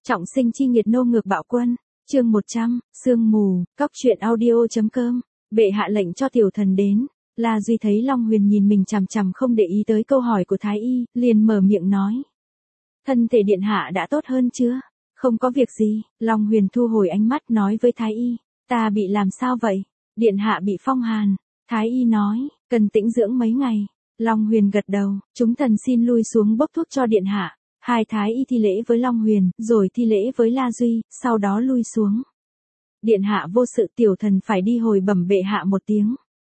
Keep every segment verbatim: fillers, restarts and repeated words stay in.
Trọng sinh chi nghiệt nô ngược bạo quân, chương một trăm, sương mù, cóc truyện audio.com, bệ hạ lệnh cho tiểu thần đến. La Duy thấy Long Huyền nhìn mình chằm chằm không để ý tới câu hỏi của Thái Y, liền mở miệng nói. Thân thể điện hạ đã tốt hơn chưa? Không có việc gì, Long Huyền thu hồi ánh mắt nói với Thái Y, ta bị làm sao vậy? Điện hạ bị phong hàn. Thái Y nói, cần tĩnh dưỡng mấy ngày. Long Huyền gật đầu, chúng thần xin lui xuống bốc thuốc cho điện hạ. Hai Thái Y thi lễ với Long Huyền, rồi thi lễ với La Duy, sau đó lui xuống. Điện hạ vô sự, tiểu thần phải đi hồi bẩm bệ hạ một tiếng.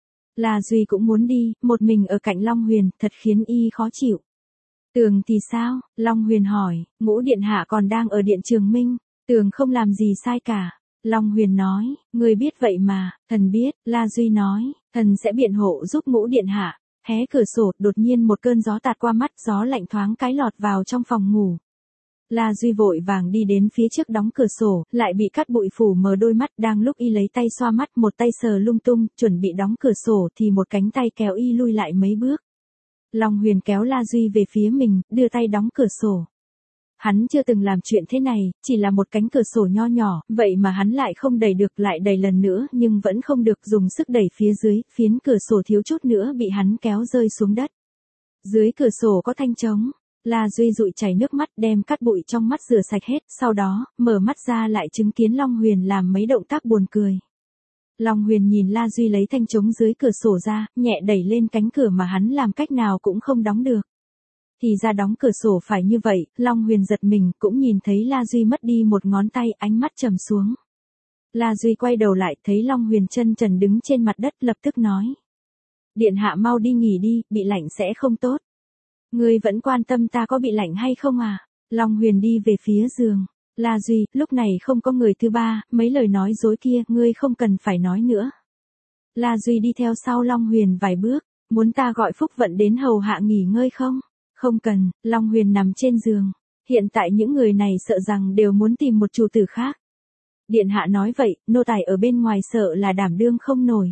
La Duy cũng muốn đi, một mình ở cạnh Long Huyền, thật khiến y khó chịu. Tường thì sao? Long Huyền hỏi, Ngũ điện hạ còn đang ở điện Trường Minh, Tường không làm gì sai cả. Long Huyền nói, người biết vậy mà, thần biết. La Duy nói, thần sẽ biện hộ giúp Ngũ điện hạ. Hé cửa sổ, đột nhiên một cơn gió tạt qua mắt, gió lạnh thoáng cái lọt vào trong phòng ngủ. La Duy vội vàng đi đến phía trước đóng cửa sổ, lại bị cát bụi phủ mờ đôi mắt, đang lúc y lấy tay xoa mắt, một tay sờ lung tung, chuẩn bị đóng cửa sổ thì một cánh tay kéo y lui lại mấy bước. Long Huyền kéo La Duy về phía mình, đưa tay đóng cửa sổ. Hắn chưa từng làm chuyện thế này, chỉ là một cánh cửa sổ nho nhỏ, vậy mà hắn lại không đẩy được, lại đẩy lần nữa nhưng vẫn không được, dùng sức đẩy phía dưới, phiến cửa sổ thiếu chút nữa bị hắn kéo rơi xuống đất. Dưới cửa sổ có thanh trống, La Duy dụi chảy nước mắt, đem cát bụi trong mắt rửa sạch hết, sau đó, mở mắt ra lại chứng kiến Long Huyền làm mấy động tác buồn cười. Long Huyền nhìn La Duy lấy thanh trống dưới cửa sổ ra, nhẹ đẩy lên cánh cửa mà hắn làm cách nào cũng không đóng được. Thì ra đóng cửa sổ phải như vậy, Long Huyền giật mình, cũng nhìn thấy La Duy mất đi một ngón tay, ánh mắt trầm xuống. La Duy quay đầu lại, thấy Long Huyền chân trần đứng trên mặt đất, lập tức nói. Điện hạ mau đi nghỉ đi, bị lạnh sẽ không tốt. Ngươi vẫn quan tâm ta có bị lạnh hay không à? Long Huyền đi về phía giường. La Duy, lúc này không có người thứ ba, mấy lời nói dối kia, ngươi không cần phải nói nữa. La Duy đi theo sau Long Huyền vài bước, muốn ta gọi Phúc Vận đến hầu hạ nghỉ ngơi không? Không cần, Long Huyền nằm trên giường. Hiện tại những người này sợ rằng đều muốn tìm một chủ tử khác. Điện hạ nói vậy, nô tài ở bên ngoài sợ là đảm đương không nổi.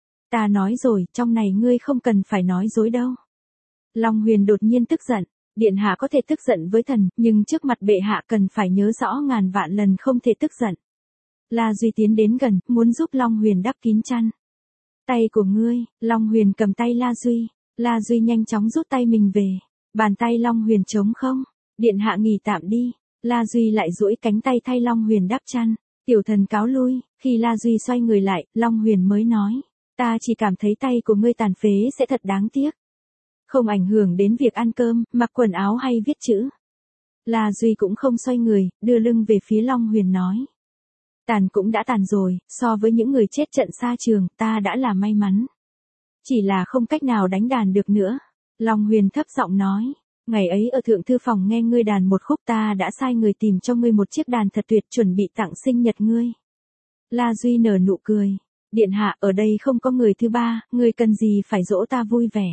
Ta nói rồi, trong này ngươi không cần phải nói dối đâu. Long Huyền đột nhiên tức giận. Điện hạ có thể tức giận với thần, nhưng trước mặt bệ hạ cần phải nhớ rõ ngàn vạn lần không thể tức giận. La Duy tiến đến gần, muốn giúp Long Huyền đắp kín chăn. Tay của ngươi, Long Huyền cầm tay La Duy. La Duy nhanh chóng rút tay mình về. Bàn tay Long Huyền trống không. Điện hạ nghỉ tạm đi. La Duy lại duỗi cánh tay thay Long Huyền đắp chăn. Tiểu thần cáo lui. Khi La Duy xoay người lại, Long Huyền mới nói. Ta chỉ cảm thấy tay của ngươi tàn phế sẽ thật đáng tiếc. Không ảnh hưởng đến việc ăn cơm, mặc quần áo hay viết chữ. La Duy cũng không xoay người, đưa lưng về phía Long Huyền nói. Tàn cũng đã tàn rồi, so với những người chết trận xa trường, ta đã là may mắn. Chỉ là không cách nào đánh đàn được nữa. Long Huyền thấp giọng nói. Ngày ấy ở thượng thư phòng nghe ngươi đàn một khúc, ta đã sai người tìm cho ngươi một chiếc đàn thật tuyệt, chuẩn bị tặng sinh nhật ngươi. La Duy nở nụ cười. Điện hạ, ở đây không có người thứ ba, ngươi cần gì phải dỗ ta vui vẻ.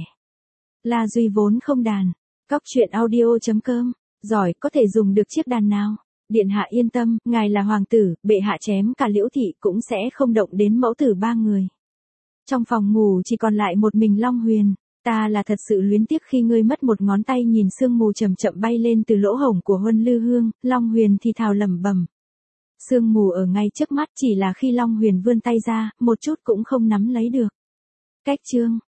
La Duy vốn không đàn. Cóc truyện audio.com, giỏi, có thể dùng được chiếc đàn nào? Điện hạ yên tâm, ngài là hoàng tử, bệ hạ chém cả Liễu thị cũng sẽ không động đến mẫu tử ba người. Trong phòng ngủ chỉ còn lại một mình Long Huyền. Ta là thật sự luyến tiếc khi ngươi mất một ngón tay, nhìn sương mù chậm chậm bay lên từ lỗ hổng của Huân Lư Hương, Long Huyền thì thào lẩm bẩm. Sương mù ở ngay trước mắt, chỉ là khi Long Huyền vươn tay ra, một chút cũng không nắm lấy được. Cách chương.